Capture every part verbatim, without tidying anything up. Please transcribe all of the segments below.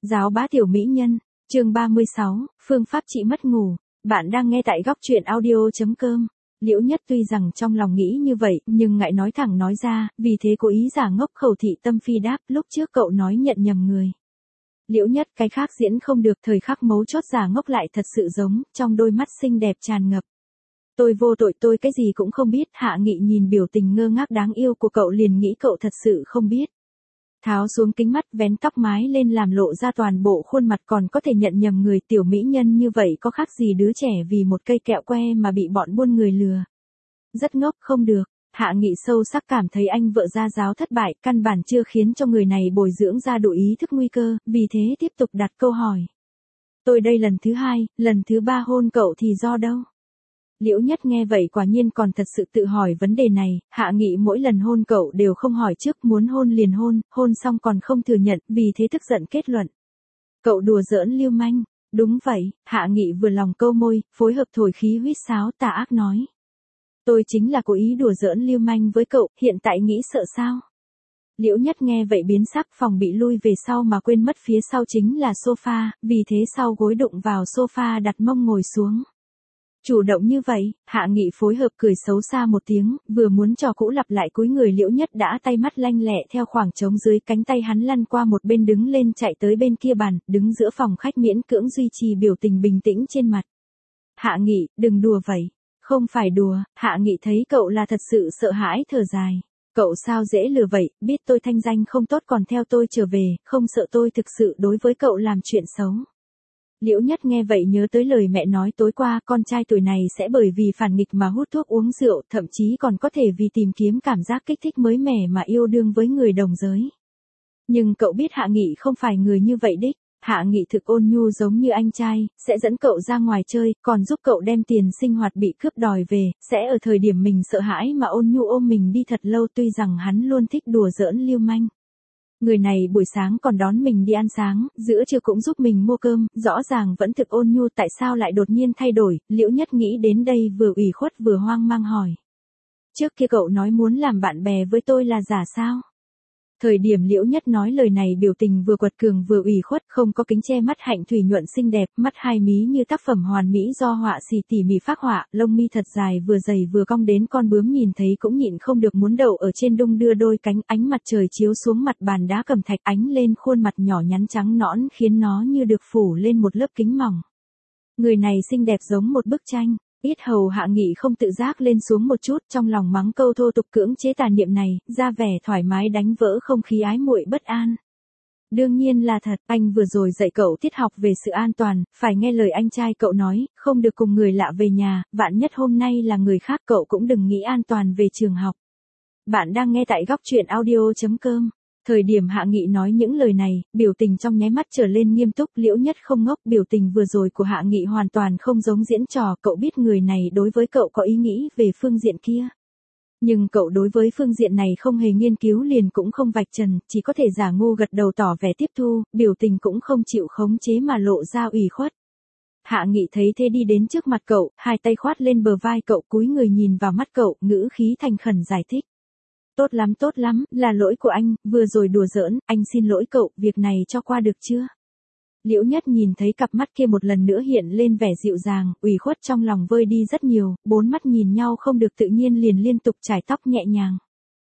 Giáo bá tiểu mỹ nhân, chương ba mươi sáu, phương pháp trị mất ngủ. Bạn đang nghe tại góc truyện audio.com. Liễu Nhất tuy rằng trong lòng nghĩ như vậy, nhưng ngại nói thẳng nói ra, vì thế cố ý giả ngốc khẩu thị tâm phi đáp, lúc trước cậu nói nhận nhầm người. Liễu Nhất cái khác diễn không được, thời khắc mấu chốt giả ngốc lại thật sự giống, trong đôi mắt xinh đẹp tràn ngập. Tôi vô tội, tôi cái gì cũng không biết. Hạ Nghị nhìn biểu tình ngơ ngác đáng yêu của cậu liền nghĩ cậu thật sự không biết. Tháo xuống kính mắt, vén tóc mái lên làm lộ ra toàn bộ khuôn mặt, còn có thể nhận nhầm người. Tiểu mỹ nhân như vậy có khác gì đứa trẻ vì một cây kẹo que mà bị bọn buôn người lừa. Rất ngốc, không được. Hạ Nghị sâu sắc cảm thấy anh vợ gia giáo thất bại, căn bản chưa khiến cho người này bồi dưỡng ra đủ ý thức nguy cơ, vì thế tiếp tục đặt câu hỏi. Tôi đây lần thứ hai, lần thứ ba hôn cậu thì do đâu? Liễu Nhất nghe vậy quả nhiên còn thật sự tự hỏi vấn đề này. Hạ Nghị mỗi lần hôn cậu đều không hỏi trước, muốn hôn liền hôn, hôn xong còn không thừa nhận, vì thế tức giận kết luận. Cậu đùa giỡn lưu manh. Đúng vậy. Hạ Nghị vừa lòng câu môi, phối hợp thổi khí huýt sáo tà ác nói. Tôi chính là cố ý đùa giỡn lưu manh với cậu, hiện tại nghĩ sợ sao? Liễu Nhất nghe vậy biến sắc, phòng bị lui về sau mà quên mất phía sau chính là sofa, vì thế sau gối đụng vào sofa đặt mông ngồi xuống. Chủ động như vậy, Hạ Nghị phối hợp cười xấu xa một tiếng, vừa muốn trò cũ lặp lại cúi người. Liễu Nhất đã tay mắt lanh lẹ theo khoảng trống dưới cánh tay hắn lăn qua một bên đứng lên chạy tới bên kia bàn, đứng giữa phòng khách miễn cưỡng duy trì biểu tình bình tĩnh trên mặt. Hạ Nghị, đừng đùa vậy. Không phải đùa. Hạ Nghị thấy cậu là thật sự sợ hãi thở dài. Cậu sao dễ lừa vậy, biết tôi thanh danh không tốt còn theo tôi trở về, không sợ tôi thực sự đối với cậu làm chuyện xấu. Liễu Nhất nghe vậy nhớ tới lời mẹ nói tối qua, con trai tuổi này sẽ bởi vì phản nghịch mà hút thuốc uống rượu, thậm chí còn có thể vì tìm kiếm cảm giác kích thích mới mẻ mà yêu đương với người đồng giới. Nhưng cậu biết Hạ Nghị không phải người như vậy đích. Hạ Nghị thực ôn nhu giống như anh trai, sẽ dẫn cậu ra ngoài chơi, còn giúp cậu đem tiền sinh hoạt bị cướp đòi về, sẽ ở thời điểm mình sợ hãi mà ôn nhu ôm mình đi thật lâu. Tuy rằng hắn luôn thích đùa giỡn lưu manh. Người này buổi sáng còn đón mình đi ăn sáng, giữa trưa cũng giúp mình mua cơm, rõ ràng vẫn thực ôn nhu, tại sao lại đột nhiên thay đổi? Liễu Nhất nghĩ đến đây vừa ủy khuất vừa hoang mang hỏi. Trước kia cậu nói muốn làm bạn bè với tôi là giả sao? Thời điểm Liễu Nhất nói lời này biểu tình vừa quật cường vừa ủy khuất, không có kính che mắt hạnh thủy nhuận xinh đẹp, mắt hai mí như tác phẩm hoàn mỹ do họa sĩ tỉ mỉ phác họa, lông mi thật dài vừa dày vừa cong đến con bướm nhìn thấy cũng nhịn không được muốn đậu ở trên, đung đưa đôi cánh. Ánh mặt trời chiếu xuống mặt bàn đá cẩm thạch ánh lên khuôn mặt nhỏ nhắn trắng nõn khiến nó như được phủ lên một lớp kính mỏng. Người này xinh đẹp giống một bức tranh. Yết hầu Hạ Nghị không tự giác lên xuống một chút, trong lòng mắng câu thô tục cưỡng chế tà niệm này, ra vẻ thoải mái đánh vỡ không khí ái muội bất an. Đương nhiên là thật, anh vừa rồi dạy cậu tiết học về sự an toàn, phải nghe lời anh trai cậu nói, không được cùng người lạ về nhà, vạn nhất hôm nay là người khác cậu cũng đừng nghĩ an toàn về trường học. Bạn đang nghe tại góc truyện audio.com. Thời điểm Hạ Nghị nói những lời này, biểu tình trong nháy mắt trở lên nghiêm túc. Liễu Nhất không ngốc, biểu tình vừa rồi của Hạ Nghị hoàn toàn không giống diễn trò, cậu biết người này đối với cậu có ý nghĩ về phương diện kia. Nhưng cậu đối với phương diện này không hề nghiên cứu liền cũng không vạch trần, chỉ có thể giả ngu gật đầu tỏ vẻ tiếp thu, biểu tình cũng không chịu khống chế mà lộ ra ủy khuất. Hạ Nghị thấy thế đi đến trước mặt cậu, hai tay khoát lên bờ vai cậu, cúi người nhìn vào mắt cậu, ngữ khí thành khẩn giải thích. Tốt lắm tốt lắm, là lỗi của anh, vừa rồi đùa giỡn, anh xin lỗi cậu, việc này cho qua được chưa? Liễu Nhất nhìn thấy cặp mắt kia một lần nữa hiện lên vẻ dịu dàng, ủy khuất trong lòng vơi đi rất nhiều, bốn mắt nhìn nhau không được tự nhiên liền liên tục chải tóc nhẹ nhàng.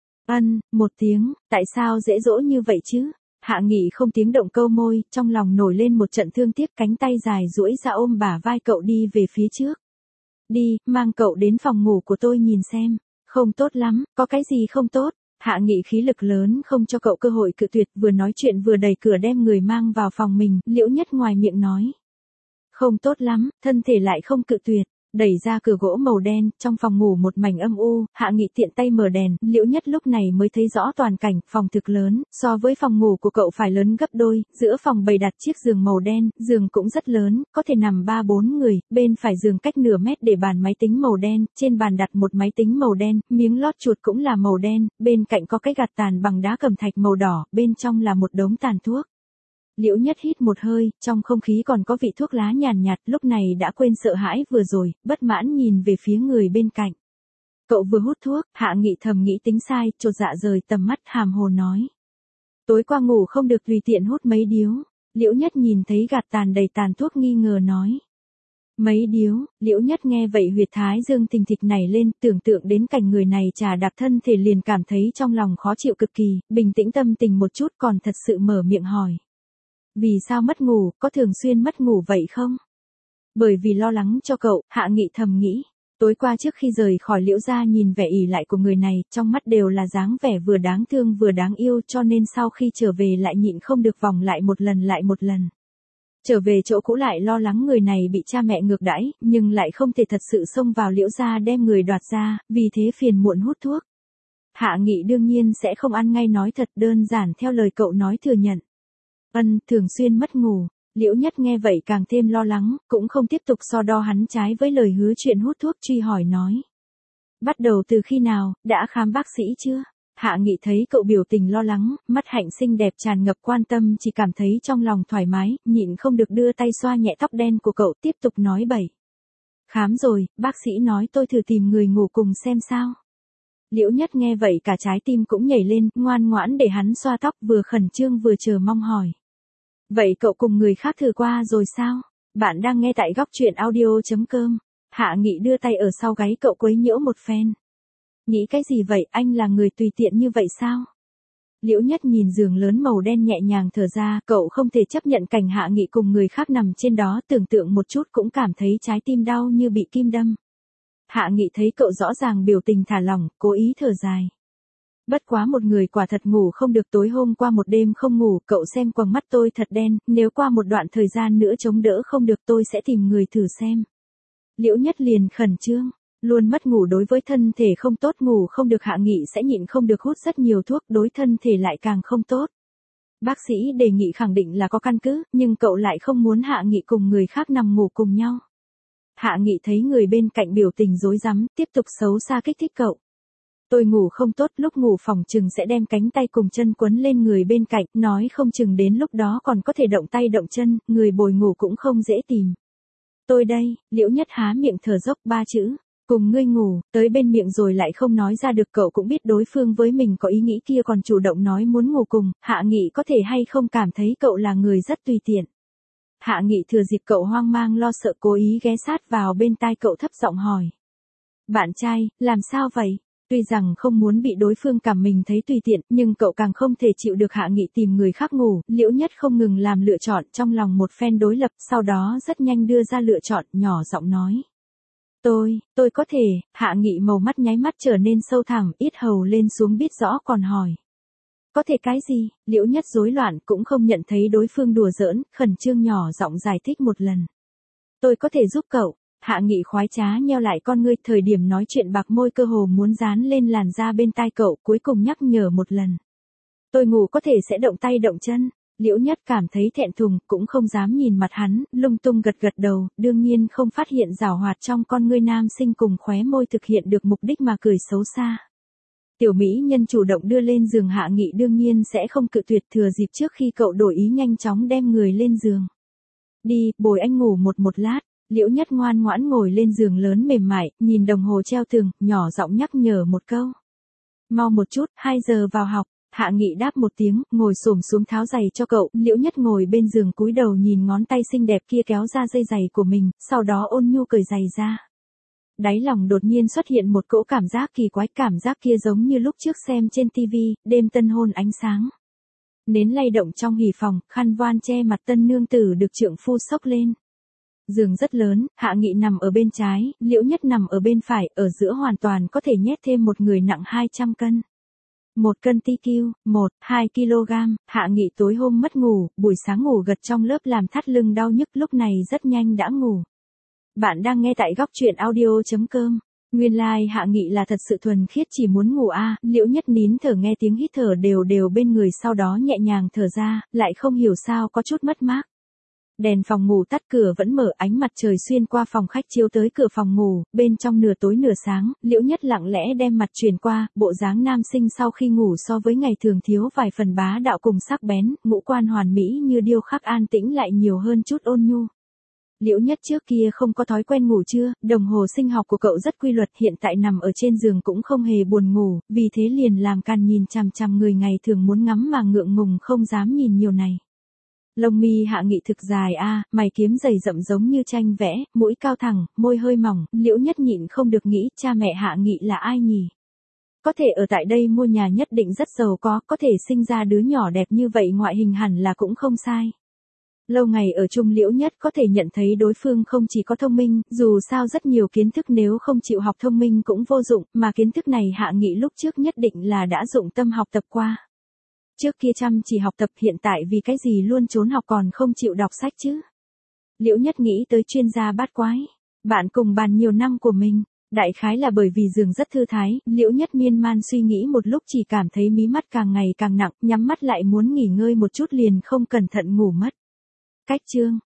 Ân, một tiếng, tại sao dễ dỗ như vậy chứ? Hạ Nghị không tiếng động câu môi, trong lòng nổi lên một trận thương tiếc, cánh tay dài duỗi ra ôm bả vai cậu đi về phía trước. Đi, mang cậu đến phòng ngủ của tôi nhìn xem. Không tốt lắm, có cái gì không tốt? Hạ Nghị khí lực lớn không cho cậu cơ hội cự tuyệt, vừa nói chuyện vừa đẩy cửa đem người mang vào phòng mình. Liễu Nhất ngoài miệng nói. Không tốt lắm, thân thể lại không cự tuyệt. Đẩy ra cửa gỗ màu đen, trong phòng ngủ một mảnh âm u, Hạ Nghị tiện tay mở đèn, Liễu Nhất lúc này mới thấy rõ toàn cảnh, phòng thực lớn, so với phòng ngủ của cậu phải lớn gấp đôi, giữa phòng bày đặt chiếc giường màu đen, giường cũng rất lớn, có thể nằm ba bốn người, bên phải giường cách nửa mét để bàn máy tính màu đen, trên bàn đặt một máy tính màu đen, miếng lót chuột cũng là màu đen, bên cạnh có cái gạt tàn bằng đá cẩm thạch màu đỏ, bên trong là một đống tàn thuốc. Liễu Nhất hít một hơi, trong không khí còn có vị thuốc lá nhàn nhạt, lúc này đã quên sợ hãi vừa rồi, bất mãn nhìn về phía người bên cạnh. Cậu vừa hút thuốc, Hạ Nghị thầm nghĩ tính sai, chột dạ rời tầm mắt hàm hồ nói. Tối qua ngủ không được tùy tiện hút mấy điếu. Liễu Nhất nhìn thấy gạt tàn đầy tàn thuốc nghi ngờ nói. Mấy điếu, Liễu Nhất nghe vậy huyệt thái dương thình thịch nảy lên, tưởng tượng đến cảnh người này trà đạp thân thể liền cảm thấy trong lòng khó chịu cực kỳ, bình tĩnh tâm tình một chút còn thật sự mở miệng hỏi. Vì sao mất ngủ, có thường xuyên mất ngủ vậy không? Bởi vì lo lắng cho cậu, Hạ Nghị thầm nghĩ. Tối qua trước khi rời khỏi Liễu gia nhìn vẻ ỉ lại của người này, trong mắt đều là dáng vẻ vừa đáng thương vừa đáng yêu cho nên sau khi trở về lại nhịn không được vòng lại một lần lại một lần. Trở về chỗ cũ lại lo lắng người này bị cha mẹ ngược đãi, nhưng lại không thể thật sự xông vào Liễu gia đem người đoạt ra, vì thế phiền muộn hút thuốc. Hạ Nghị đương nhiên sẽ không ăn ngay nói thật, đơn giản theo lời cậu nói thừa nhận. Ân, thường xuyên mất ngủ. Liễu Nhất nghe vậy càng thêm lo lắng, cũng không tiếp tục so đo hắn trái với lời hứa chuyện hút thuốc, truy hỏi nói. Bắt đầu từ khi nào, đã khám bác sĩ chưa? Hạ Nghị thấy cậu biểu tình lo lắng, mắt hạnh xinh đẹp tràn ngập quan tâm, chỉ cảm thấy trong lòng thoải mái, nhịn không được đưa tay xoa nhẹ tóc đen của cậu, tiếp tục nói bậy. Khám rồi, bác sĩ nói tôi thử tìm người ngủ cùng xem sao. Liễu Nhất nghe vậy cả trái tim cũng nhảy lên, ngoan ngoãn để hắn xoa tóc, vừa khẩn trương vừa chờ mong hỏi. Vậy cậu cùng người khác thử qua rồi sao? Bạn đang nghe tại góc truyện audio.com. Hạ Nghị đưa tay ở sau gáy cậu quấy nhiễu một phen. Nghĩ cái gì vậy, anh là người tùy tiện như vậy sao? Liễu Nhất nhìn giường lớn màu đen nhẹ nhàng thở ra, cậu không thể chấp nhận cảnh Hạ Nghị cùng người khác nằm trên đó, tưởng tượng một chút cũng cảm thấy trái tim đau như bị kim đâm. Hạ Nghị thấy cậu rõ ràng biểu tình thả lỏng, cố ý thở dài. Bất quá một người quả thật ngủ không được, tối hôm qua một đêm không ngủ, cậu xem quầng mắt tôi thật đen, nếu qua một đoạn thời gian nữa chống đỡ không được tôi sẽ tìm người thử xem. Liễu Nhất liền khẩn trương, luôn mất ngủ đối với thân thể không tốt, ngủ không được Hạ Nghị sẽ nhịn không được hút rất nhiều thuốc, đối thân thể lại càng không tốt. Bác sĩ đề nghị khẳng định là có căn cứ, nhưng cậu lại không muốn Hạ Nghị cùng người khác nằm ngủ cùng nhau. Hạ Nghị thấy người bên cạnh biểu tình rối rắm, tiếp tục xấu xa kích thích cậu. Tôi ngủ không tốt, lúc ngủ phòng chừng sẽ đem cánh tay cùng chân quấn lên người bên cạnh, nói không chừng đến lúc đó còn có thể động tay động chân, người bồi ngủ cũng không dễ tìm. Tôi đây, Liễu Nhất há miệng thở dốc ba chữ, cùng ngươi ngủ, tới bên miệng rồi lại không nói ra được, cậu cũng biết đối phương với mình có ý nghĩ kia còn chủ động nói muốn ngủ cùng, Hạ Nghị có thể hay không cảm thấy cậu là người rất tùy tiện. Hạ Nghị thừa dịp cậu hoang mang lo sợ cố ý ghé sát vào bên tai cậu thấp giọng hỏi. Bạn trai, làm sao vậy? Tuy rằng không muốn bị đối phương cảm mình thấy tùy tiện, nhưng cậu càng không thể chịu được Hạ Nghị tìm người khác ngủ, Liễu Nhất không ngừng làm lựa chọn, trong lòng một phen đối lập, sau đó rất nhanh đưa ra lựa chọn, nhỏ giọng nói. Tôi, tôi có thể, Hạ Nghị màu mắt nháy mắt trở nên sâu thẳm, yết hầu lên xuống biết rõ còn hỏi. Có thể cái gì? Liễu Nhất rối loạn cũng không nhận thấy đối phương đùa giỡn, khẩn trương nhỏ giọng giải thích một lần. Tôi có thể giúp cậu. Hạ Nghị khoái trá nheo lại con ngươi, thời điểm nói chuyện bạc môi cơ hồ muốn dán lên làn da bên tai cậu, cuối cùng nhắc nhở một lần. Tôi ngủ có thể sẽ động tay động chân. Liễu Nhất cảm thấy thẹn thùng, cũng không dám nhìn mặt hắn, lung tung gật gật đầu, đương nhiên không phát hiện giảo hoạt trong con ngươi nam sinh cùng khóe môi thực hiện được mục đích mà cười xấu xa. Tiểu mỹ nhân chủ động đưa lên giường, Hạ Nghị đương nhiên sẽ không cự tuyệt, thừa dịp trước khi cậu đổi ý nhanh chóng đem người lên giường. Đi, bồi anh ngủ một một lát. Liễu Nhất ngoan ngoãn ngồi lên giường lớn mềm mại, nhìn đồng hồ treo tường, nhỏ giọng nhắc nhở một câu. Mau một chút, hai giờ vào học. Hạ Nghị đáp một tiếng, ngồi xổm xuống tháo giày cho cậu, Liễu Nhất ngồi bên giường cúi đầu nhìn ngón tay xinh đẹp kia kéo ra dây giày của mình, sau đó ôn nhu cởi giày ra. Đáy lòng đột nhiên xuất hiện một cỗ cảm giác kỳ quái, cảm giác kia giống như lúc trước xem trên tivi, đêm tân hôn ánh sáng. Nến lay động trong hỉ phòng, khăn voan che mặt tân nương tử được trượng phu xốc lên. Giường rất lớn, Hạ Nghị nằm ở bên trái, Liễu Nhất nằm ở bên phải, ở giữa hoàn toàn có thể nhét thêm một người nặng hai trăm cân. Một cân ti kiu, một, hai ki lô gam, Hạ Nghị tối hôm mất ngủ, buổi sáng ngủ gật trong lớp làm thắt lưng đau nhức, lúc này rất nhanh đã ngủ. Bạn đang nghe tại góc truyện audio.com. Nguyên lai like, Hạ Nghị là thật sự thuần khiết chỉ muốn ngủ a. À, Liễu Nhất nín thở nghe tiếng hít thở đều đều bên người, sau đó nhẹ nhàng thở ra, lại không hiểu sao có chút mất mát. Đèn phòng ngủ tắt, cửa vẫn mở, ánh mặt trời xuyên qua phòng khách chiếu tới cửa phòng ngủ, bên trong nửa tối nửa sáng, Liễu Nhất lặng lẽ đem mặt chuyển qua, bộ dáng nam sinh sau khi ngủ so với ngày thường thiếu vài phần bá đạo cùng sắc bén, ngũ quan hoàn mỹ như điêu khắc, an tĩnh lại nhiều hơn chút ôn nhu. Liễu Nhất trước kia không có thói quen ngủ trưa, đồng hồ sinh học của cậu rất quy luật, hiện tại nằm ở trên giường cũng không hề buồn ngủ, vì thế liền làm càn nhìn chằm chằm người ngày thường muốn ngắm mà ngượng ngùng không dám nhìn nhiều này. Lông mi Hạ Nghị thực dài a, mày kiếm dày rậm giống như tranh vẽ, mũi cao thẳng, môi hơi mỏng, Liễu Nhất nhịn không được nghĩ cha mẹ Hạ Nghị là ai nhỉ? Có thể ở tại đây mua nhà nhất định rất giàu có, có thể sinh ra đứa nhỏ đẹp như vậy ngoại hình hẳn là cũng không sai. Lâu ngày ở chung Liễu Nhất có thể nhận thấy đối phương không chỉ có thông minh, dù sao rất nhiều kiến thức nếu không chịu học thông minh cũng vô dụng, mà kiến thức này Hạ Nghị lúc trước nhất định là đã dụng tâm học tập qua. Trước kia chăm chỉ học tập, hiện tại vì cái gì luôn trốn học còn không chịu đọc sách chứ? Liễu Nhất nghĩ tới chuyên gia bát quái, bạn cùng bàn nhiều năm của mình, đại khái là bởi vì giường rất thư thái, Liễu Nhất miên man suy nghĩ một lúc chỉ cảm thấy mí mắt càng ngày càng nặng, nhắm mắt lại muốn nghỉ ngơi một chút liền không cẩn thận ngủ mất. Cách chương